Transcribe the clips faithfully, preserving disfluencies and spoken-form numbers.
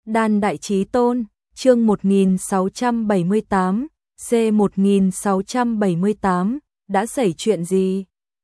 Đan Đại Chí Tôn, chương một nghìn sáu trăm bảy mươi tám, C một nghìn sáu trăm bảy mươi tám, đã xảy chuyện gì?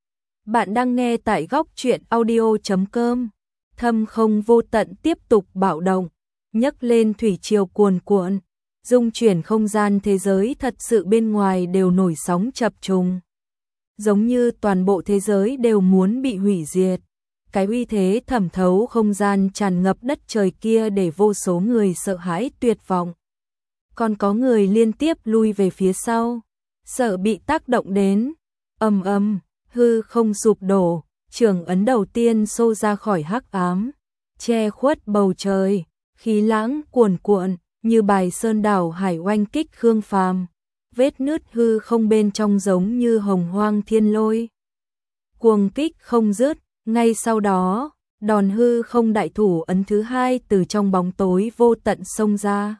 Bạn đang nghe tại góc truyện audio chấm com. Thâm không vô tận tiếp tục bạo động, nhấc lên thủy triều cuồn cuộn, dung chuyển không gian thế giới thật sự bên ngoài đều nổi sóng chập trùng. Giống như toàn bộ thế giới đều muốn bị hủy diệt. Cái uy thế thẩm thấu không gian tràn ngập đất trời kia để vô số người sợ hãi tuyệt vọng. Còn có người liên tiếp lui về phía sau, sợ bị tác động đến. Ầm ầm, hư không sụp đổ, trường ấn đầu tiên xô ra khỏi hắc ám, che khuất bầu trời, khí lãng cuồn cuộn, như bài sơn đảo hải oanh kích Khương Phàm. Vết nứt hư không bên trong giống như hồng hoang thiên lôi, cuồng kích không dứt. Ngay sau đó, đòn hư không đại thủ ấn thứ hai từ trong bóng tối vô tận xông ra,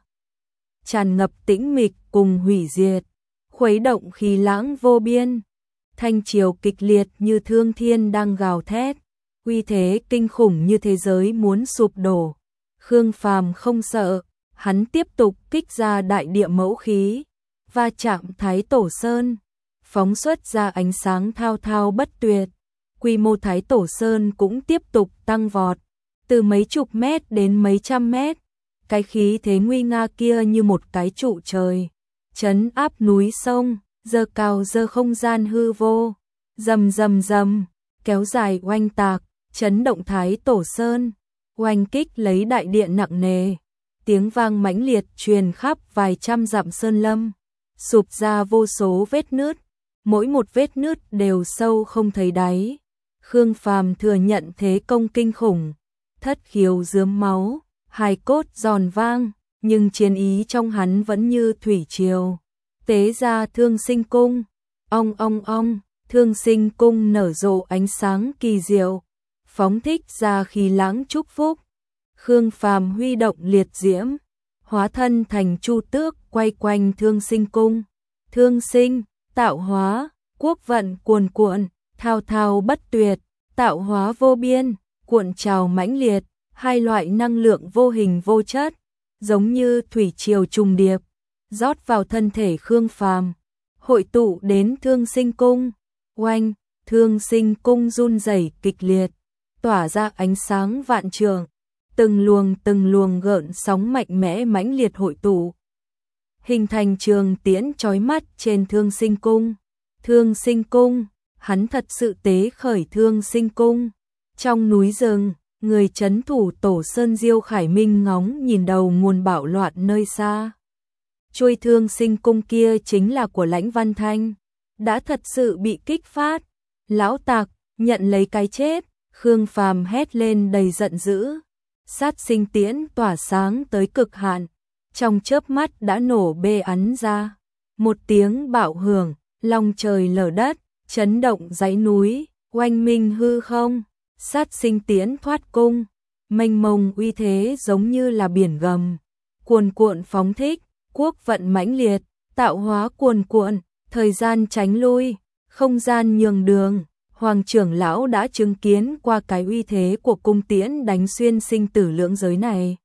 tràn ngập tĩnh mịch cùng hủy diệt, khuấy động khí lãng vô biên. Thanh triều kịch liệt như thương thiên đang gào thét, uy thế kinh khủng như thế giới muốn sụp đổ. Khương Phàm không sợ, hắn tiếp tục kích ra đại địa mẫu khí, va chạm Thái Tổ Sơn, phóng xuất ra ánh sáng thao thao bất tuyệt. Quy mô Thái Tổ Sơn cũng tiếp tục tăng vọt, từ mấy chục mét đến mấy trăm mét. Cái khí thế nguy nga kia như một cái trụ trời, trấn áp núi sông, giơ cao giơ không gian hư vô, rầm rầm rầm, kéo dài oanh tạc, chấn động Thái Tổ Sơn, oanh kích lấy đại điện nặng nề. Tiếng vang mãnh liệt truyền khắp vài trăm dặm sơn lâm, sụp ra vô số vết nứt, mỗi một vết nứt đều sâu không thấy đáy. Khương Phàm thừa nhận thế công kinh khủng, thất khiếu rướm máu, hài cốt giòn vang, nhưng chiến ý trong hắn vẫn như thủy triều. Tế ra Thương Sinh Cung, ong ong ong, Thương Sinh Cung nở rộ ánh sáng kỳ diệu, phóng thích ra khí lãng chúc phúc. Khương Phàm huy động liệt diễm, hóa thân thành chu tước quay quanh Thương Sinh Cung. Thương sinh, tạo hóa, quốc vận cuồn cuộn, thao thao bất tuyệt, tạo hóa vô biên, cuộn trào mãnh liệt, hai loại năng lượng vô hình vô chất, giống như thủy triều trùng điệp, rót vào thân thể Khương Phàm, hội tụ đến Thương Sinh Cung. Oanh, Thương Sinh Cung run rẩy kịch liệt, tỏa ra ánh sáng vạn trượng, từng luồng từng luồng gợn sóng mạnh mẽ mãnh liệt hội tụ, hình thành trường tiễn chói mắt trên Thương Sinh Cung. Thương Sinh Cung, hắn thật sự tế khởi Thương Sinh Cung. Trong núi rừng, người trấn thủ Tổ Sơn Diêu Khải Minh ngóng nhìn đầu nguồn bạo loạn nơi xa. Chuôi Thương Sinh Cung kia chính là của Lãnh Văn Thanh, đã thật sự bị kích phát. Lão tặc, nhận lấy cái chết. Khương Phàm hét lên đầy giận dữ. Sát sinh tiễn tỏa sáng tới cực hạn, trong chớp mắt đã nổ bê ắn ra. Một tiếng bạo hưởng, long trời lở đất, chấn động dãy núi, oanh minh hư không. Sát sinh tiễn thoát cung, mênh mông uy thế giống như là biển gầm, cuồn cuộn phóng thích, quốc vận mãnh liệt, tạo hóa cuồn cuộn, thời gian tránh lui, không gian nhường đường. Hoàng trưởng lão đã chứng kiến qua cái uy thế của cung tiễn đánh xuyên sinh tử lưỡng giới này.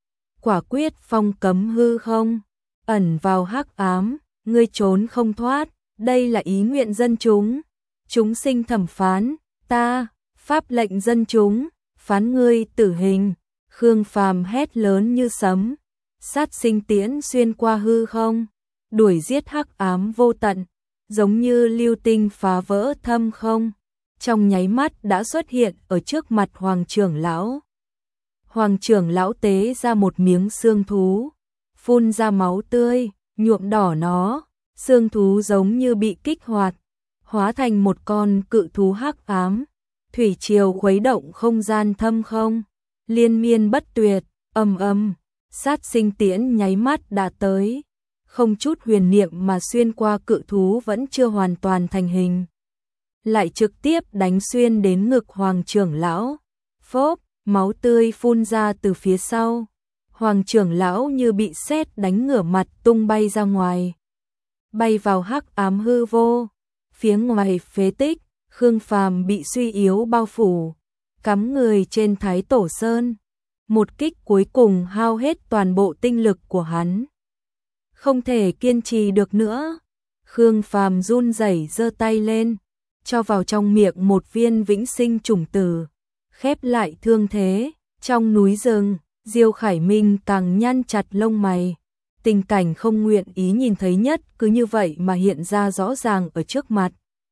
Quả quyết phong cấm hư không, ẩn vào hắc ám, ngươi trốn không thoát, đây là ý nguyện dân chúng. Chúng sinh thẩm phán, ta, pháp lệnh dân chúng, phán ngươi tử hình. Khương Phàm hét lớn như sấm, sát sinh tiễn xuyên qua hư không, đuổi giết hắc ám vô tận, giống như lưu tinh phá vỡ thâm không. Trong nháy mắt đã xuất hiện ở trước mặt Hoàng trưởng lão. Hoàng trưởng lão tế ra một miếng xương thú, phun ra máu tươi, nhuộm đỏ nó, xương thú giống như bị kích hoạt, hóa thành một con cự thú hắc ám. Thủy triều khuấy động không gian thâm không, liên miên bất tuyệt, ầm ầm, sát sinh tiễn nháy mắt đã tới, không chút huyền niệm mà xuyên qua cự thú vẫn chưa hoàn toàn thành hình, lại trực tiếp đánh xuyên đến ngực Hoàng trưởng lão. Phốp, máu tươi phun ra từ phía sau. Hoàng trưởng lão như bị sét đánh ngửa mặt tung bay ra ngoài, bay vào hắc ám hư vô. Phía ngoài phế tích, Khương Phàm bị suy yếu bao phủ, cắm người trên Thái Tổ Sơn. Một kích cuối cùng hao hết toàn bộ tinh lực của hắn. Không thể kiên trì được nữa. Khương Phàm run rẩy giơ tay lên, cho vào trong miệng một viên vĩnh sinh chủng tử, khép lại thương thế. Trong núi rừng, Diêu Khải Minh càng nhăn chặt lông mày. Tình cảnh không nguyện ý nhìn thấy nhất cứ như vậy mà hiện ra rõ ràng ở trước mặt.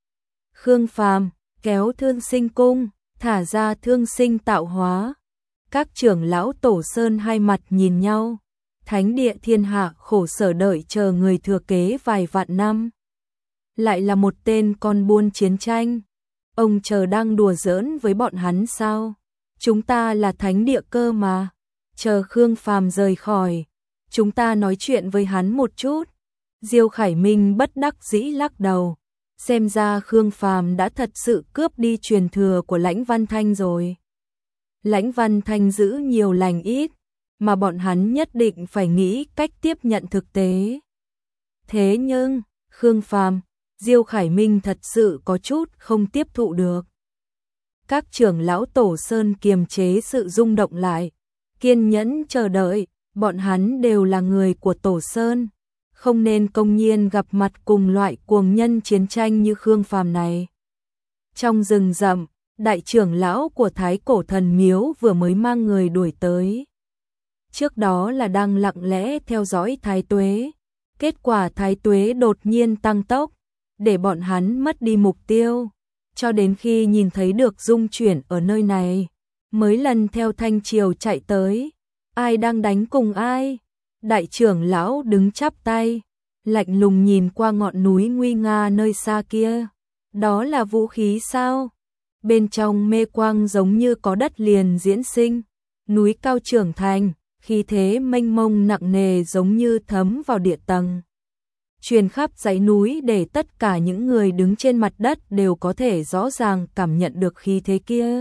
Khương Phàm kéo Thương Sinh cung, thả ra Thương Sinh tạo hóa. Các trưởng lão Tổ Sơn hai mặt nhìn nhau. Thánh địa thiên hạ khổ sở đợi chờ người thừa kế vài vạn năm. Lại là một tên con buôn chiến tranh. Ông chờ đang đùa giỡn với bọn hắn sao? Chúng ta là thánh địa cơ mà. Chờ Khương Phàm rời khỏi, chúng ta nói chuyện với hắn một chút. Diêu Khải Minh bất đắc dĩ lắc đầu. Xem ra Khương Phàm đã thật sự cướp đi truyền thừa của Lãnh Văn Thanh rồi. Lãnh Văn Thanh giữ nhiều lành ít, mà bọn hắn nhất định phải nghĩ cách tiếp nhận thực tế. Thế nhưng, Khương Phàm, Diêu Khải Minh thật sự có chút không tiếp thụ được. Các trưởng lão Tổ Sơn kiềm chế sự rung động lại, kiên nhẫn chờ đợi, bọn hắn đều là người của Tổ Sơn, không nên công nhiên gặp mặt cùng loại cuồng nhân chiến tranh như Khương Phàm này. Trong rừng rậm, đại trưởng lão của Thái Cổ Thần Miếu vừa mới mang người đuổi tới. Trước đó là đang lặng lẽ theo dõi Thái Tuế, kết quả Thái Tuế đột nhiên tăng tốc, để bọn hắn mất đi mục tiêu, cho đến khi nhìn thấy được dung chuyển ở nơi này, mới lần theo thanh triều chạy tới. Ai đang đánh cùng ai? Đại trưởng lão đứng chắp tay, lạnh lùng nhìn qua ngọn núi nguy nga nơi xa kia. Đó là vũ khí sao? Bên trong mê quang giống như có đất liền diễn sinh, núi cao trưởng thành, khí thế mênh mông nặng nề giống như thấm vào địa tầng, truyền khắp dãy núi để tất cả những người đứng trên mặt đất đều có thể rõ ràng cảm nhận được khí thế kia.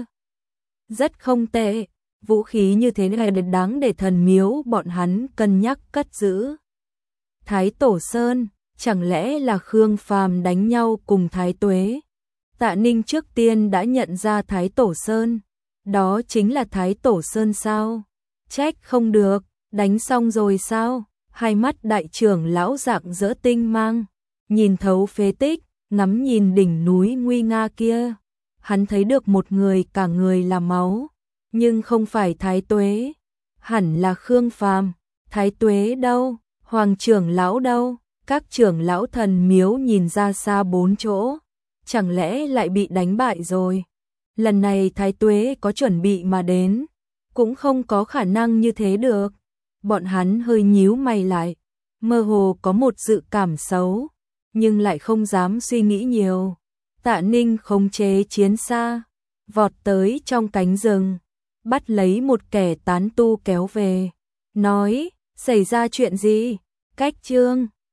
Rất không tệ, vũ khí như thế này đáng để thần miếu bọn hắn cân nhắc cất giữ. Thái Tổ Sơn, chẳng lẽ là Khương Phàm đánh nhau cùng Thái Tuế? Tạ Ninh trước tiên đã nhận ra Thái Tổ Sơn, đó chính là Thái Tổ Sơn sao? Trách không được, đánh xong rồi sao? Hai mắt đại trưởng lão rạng rỡ tinh mang, nhìn thấu phế tích, ngắm nhìn đỉnh núi nguy nga kia. Hắn thấy được một người cả người là máu, nhưng không phải Thái Tuế, hẳn là Khương Phàm. Thái Tuế đâu? Hoàng trưởng lão đâu? Các trưởng lão thần miếu nhìn ra xa bốn chỗ, chẳng lẽ lại bị đánh bại rồi? Lần này Thái Tuế có chuẩn bị mà đến, cũng không có khả năng như thế được. Bọn hắn hơi nhíu mày lại, mơ hồ có một dự cảm xấu, nhưng lại không dám suy nghĩ nhiều. Tạ Ninh khống chế chiến xa, vọt tới trong cánh rừng, bắt lấy một kẻ tán tu kéo về, nói, xảy ra chuyện gì? Cách Trương